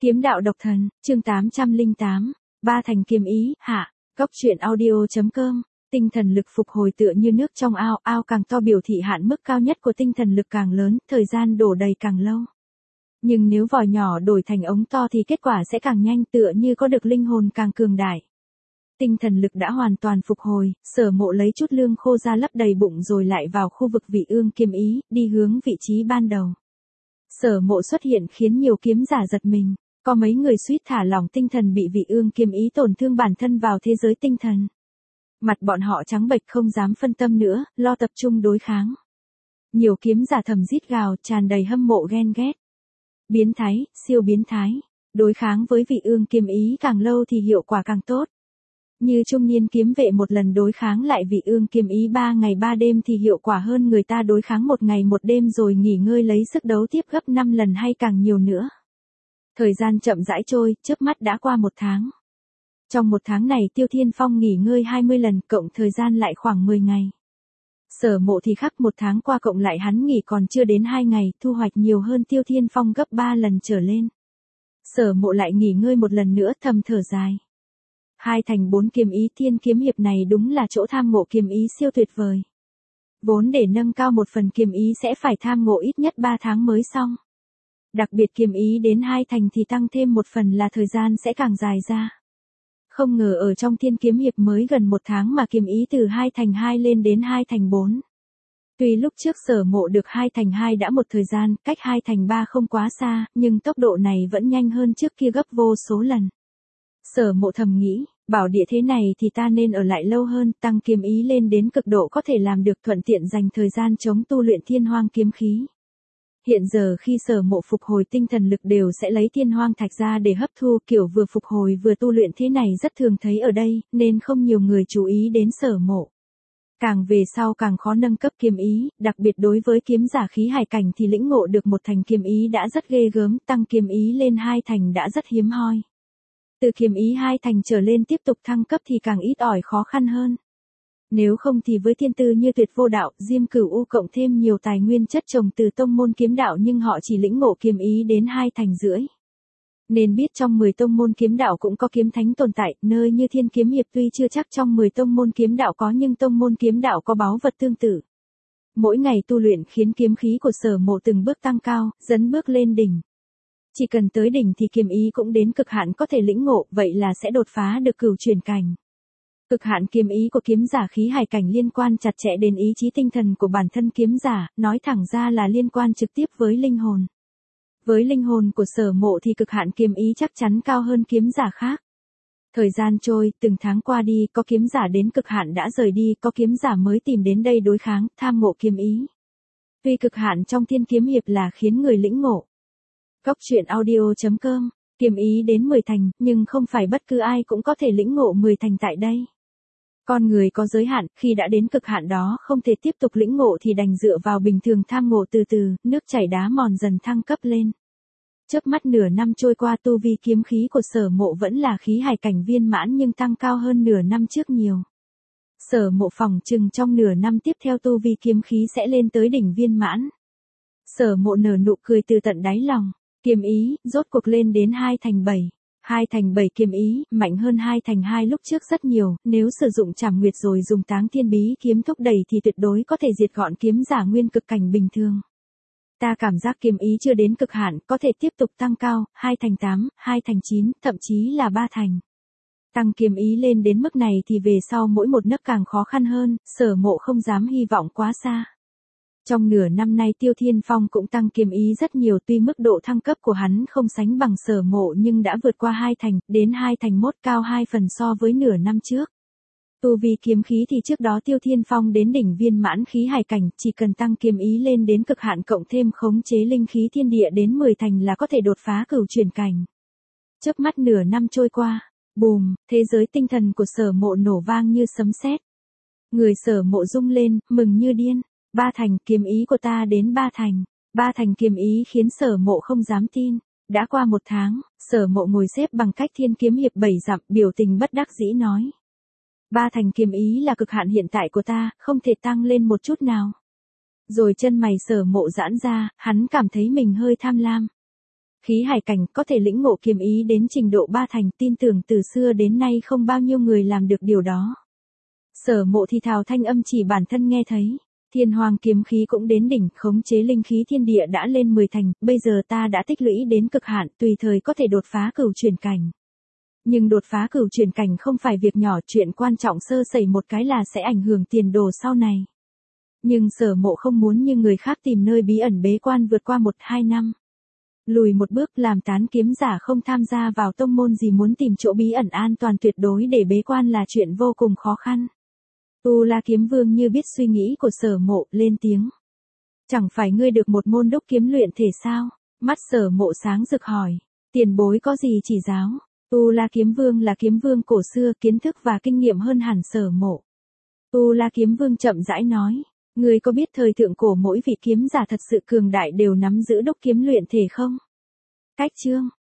Kiếm đạo độc thần, chương 808, Ba thành kiếm ý, hạ, góc truyện audio.com, tinh thần lực phục hồi tựa như nước trong ao, ao càng to biểu thị hạn mức cao nhất của tinh thần lực càng lớn, thời gian đổ đầy càng lâu. Nhưng nếu vòi nhỏ đổi thành ống to thì kết quả sẽ càng nhanh tựa như có được linh hồn càng cường đại. Tinh thần lực đã hoàn toàn phục hồi, Sở Mộ lấy chút lương khô ra lấp đầy bụng rồi lại vào khu vực vị ương kiếm ý, đi hướng vị trí ban đầu. Sở Mộ xuất hiện khiến nhiều kiếm giả giật mình. Có mấy người suýt thả lỏng tinh thần bị vị ương kiếm ý tổn thương bản thân vào thế giới tinh thần. Mặt bọn họ trắng bệch không dám phân tâm nữa, lo tập trung đối kháng. Nhiều kiếm giả thầm rít gào tràn đầy hâm mộ ghen ghét. Biến thái, siêu biến thái. Đối kháng với vị ương kiếm ý càng lâu thì hiệu quả càng tốt. Như trung niên kiếm vệ một lần đối kháng lại vị ương kiếm ý 3 ngày 3 đêm thì hiệu quả hơn người ta đối kháng 1 ngày 1 đêm rồi nghỉ ngơi lấy sức đấu tiếp gấp 5 lần hay càng nhiều nữa. Thời gian chậm rãi trôi, chớp mắt đã qua 1 tháng. Trong 1 tháng này Tiêu Thiên Phong nghỉ ngơi 20 lần, cộng thời gian lại khoảng 10 ngày. Sở Mộ thì khác 1 tháng qua cộng lại hắn nghỉ còn chưa đến 2 ngày, thu hoạch nhiều hơn Tiêu Thiên Phong gấp 3 lần trở lên. Sở Mộ lại nghỉ ngơi 1 lần nữa thầm thở dài. 2 thành 4 kiếm ý thiên kiếm hiệp này đúng là chỗ tham ngộ kiếm ý siêu tuyệt vời. Vốn để nâng cao một phần kiếm ý sẽ phải tham ngộ ít nhất 3 tháng mới xong. Đặc biệt kiếm ý đến 2 thành thì tăng thêm 1 phần là thời gian sẽ càng dài ra. Không ngờ ở trong thiên kiếm hiệp mới gần 1 tháng mà kiếm ý từ 2 thành 2 lên đến 2 thành 4. Tuy lúc trước Sở Mộ được 2 thành 2 đã một thời gian, cách 2 thành 3 không quá xa, nhưng tốc độ này vẫn nhanh hơn trước kia gấp vô số lần. Sở Mộ thầm nghĩ, bảo địa thế này thì ta nên ở lại lâu hơn, tăng kiếm ý lên đến cực độ có thể làm được thuận tiện dành thời gian chống tu luyện thiên hoang kiếm khí. Hiện giờ khi Sở Mộ phục hồi tinh thần lực đều sẽ lấy thiên hoang thạch ra để hấp thu, kiểu vừa phục hồi vừa tu luyện thế này rất thường thấy ở đây, nên không nhiều người chú ý đến Sở Mộ. Càng về sau càng khó nâng cấp kiếm ý, đặc biệt đối với kiếm giả khí hải cảnh thì lĩnh ngộ được 1 thành kiếm ý đã rất ghê gớm, tăng kiếm ý lên 2 thành đã rất hiếm hoi. Từ kiếm ý 2 thành trở lên tiếp tục thăng cấp thì càng ít ỏi khó khăn hơn. Nếu không thì với thiên tư như Tuyệt Vô Đạo, Diêm Cửu U cộng thêm nhiều tài nguyên chất trồng từ tông môn kiếm đạo nhưng họ chỉ lĩnh ngộ kiếm ý đến 2 thành rưỡi. Nên biết trong 10 tông môn kiếm đạo cũng có kiếm thánh tồn tại, nơi như Thiên Kiếm Hiệp tuy chưa chắc trong 10 tông môn kiếm đạo có nhưng tông môn kiếm đạo có báu vật tương tự. Mỗi ngày tu luyện khiến kiếm khí của Sở Mộ từng bước tăng cao, dấn bước lên đỉnh. Chỉ cần tới đỉnh thì kiếm ý cũng đến cực hạn có thể lĩnh ngộ, vậy là sẽ đột phá được cửu chuyển cảnh. Cực hạn kiếm ý của kiếm giả khí hải cảnh liên quan chặt chẽ đến ý chí tinh thần của bản thân kiếm giả, nói thẳng ra là liên quan trực tiếp với linh hồn. Với linh hồn của Sở Mộ thì cực hạn kiếm ý chắc chắn cao hơn kiếm giả khác. Thời gian trôi, từng tháng qua đi, có kiếm giả đến cực hạn đã rời đi, có kiếm giả mới tìm đến đây đối kháng, tham ngộ kiếm ý. Tuy cực hạn trong thiên kiếm hiệp là khiến người lĩnh ngộ. Góc truyện audio.com, kiếm ý đến 10 thành, nhưng không phải bất cứ ai cũng có thể lĩnh ngộ 10 thành tại đây. Con người có giới hạn, khi đã đến cực hạn đó không thể tiếp tục lĩnh ngộ thì đành dựa vào bình thường tham ngộ từ từ, nước chảy đá mòn dần thăng cấp lên. Chớp mắt nửa năm trôi qua tu vi kiếm khí của Sở Mộ vẫn là khí hải cảnh viên mãn nhưng tăng cao hơn nửa năm trước nhiều. Sở Mộ phỏng chừng trong nửa năm tiếp theo tu vi kiếm khí sẽ lên tới đỉnh viên mãn. Sở Mộ nở nụ cười từ tận đáy lòng, kiếm ý, rốt cuộc lên đến 2 thành 7. 2 thành 7 kiếm ý, mạnh hơn 2 thành 2 lúc trước rất nhiều, nếu sử dụng Trảm Nguyệt rồi dùng Táng Thiên Bí kiếm thúc đẩy thì tuyệt đối có thể diệt gọn kiếm giả nguyên cực cảnh bình thường. Ta cảm giác kiếm ý chưa đến cực hạn, có thể tiếp tục tăng cao, 2 thành 8, 2 thành 9, thậm chí là 3 thành. Tăng kiếm ý lên đến mức này thì về sau mỗi một nấc càng khó khăn hơn, Sở Mộ không dám hy vọng quá xa. Trong nửa năm nay Tiêu Thiên Phong cũng tăng kiếm ý rất nhiều, tuy mức độ thăng cấp của hắn không sánh bằng Sở Mộ nhưng đã vượt qua 2 thành, đến 2 thành 1 cao 2 phần so với nửa năm trước. Tu vi kiếm khí thì trước đó Tiêu Thiên Phong đến đỉnh viên mãn khí hải cảnh, chỉ cần tăng kiếm ý lên đến cực hạn cộng thêm khống chế linh khí thiên địa đến 10 thành là có thể đột phá cửu chuyển cảnh. Chớp mắt nửa năm trôi qua, bùm, thế giới tinh thần của Sở Mộ nổ vang như sấm sét. Người Sở Mộ rung lên, mừng như điên. 3 thành, kiếm ý của ta đến 3 thành. 3 thành kiếm ý khiến Sở Mộ không dám tin. Đã qua 1 tháng, Sở Mộ ngồi xếp bằng cách thiên kiếm hiệp 7 dặm, biểu tình bất đắc dĩ nói. 3 thành kiếm ý là cực hạn hiện tại của ta, không thể tăng lên một chút nào. Rồi chân mày Sở Mộ giãn ra, hắn cảm thấy mình hơi tham lam. khí hải cảnh có thể lĩnh ngộ kiếm ý đến trình độ 3 thành, tin tưởng từ xưa đến nay không bao nhiêu người làm được điều đó. Sở Mộ thì thào thanh âm chỉ bản thân nghe thấy. Thiên Hoàng kiếm khí cũng đến đỉnh, khống chế linh khí thiên địa đã lên 10 thành, bây giờ ta đã tích lũy đến cực hạn, tùy thời có thể đột phá cửu chuyển cảnh. Nhưng đột phá cửu chuyển cảnh không phải việc nhỏ, chuyện quan trọng sơ sẩy một cái là sẽ ảnh hưởng tiền đồ sau này. Nhưng Sở Mộ không muốn như người khác tìm nơi bí ẩn bế quan vượt qua 1-2 năm. Lùi một bước, làm tán kiếm giả không tham gia vào tông môn gì, muốn tìm chỗ bí ẩn an toàn tuyệt đối để bế quan là chuyện vô cùng khó khăn. Tu La Kiếm Vương như biết suy nghĩ của Sở Mộ, lên tiếng. Chẳng phải ngươi được một môn đúc kiếm luyện thể sao? Mắt Sở Mộ sáng rực hỏi. Tiền bối có gì chỉ giáo? Tu La Kiếm Vương là kiếm vương cổ xưa, kiến thức và kinh nghiệm hơn hẳn Sở Mộ. Tu La Kiếm Vương chậm rãi nói. Ngươi có biết thời thượng cổ mỗi vị kiếm giả thật sự cường đại đều nắm giữ đúc kiếm luyện thể không? Cách chương.